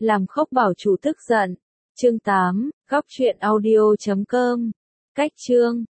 Làm khóc bảo chủ tức giận. Chương 8, góc truyện audio.com. Cách chương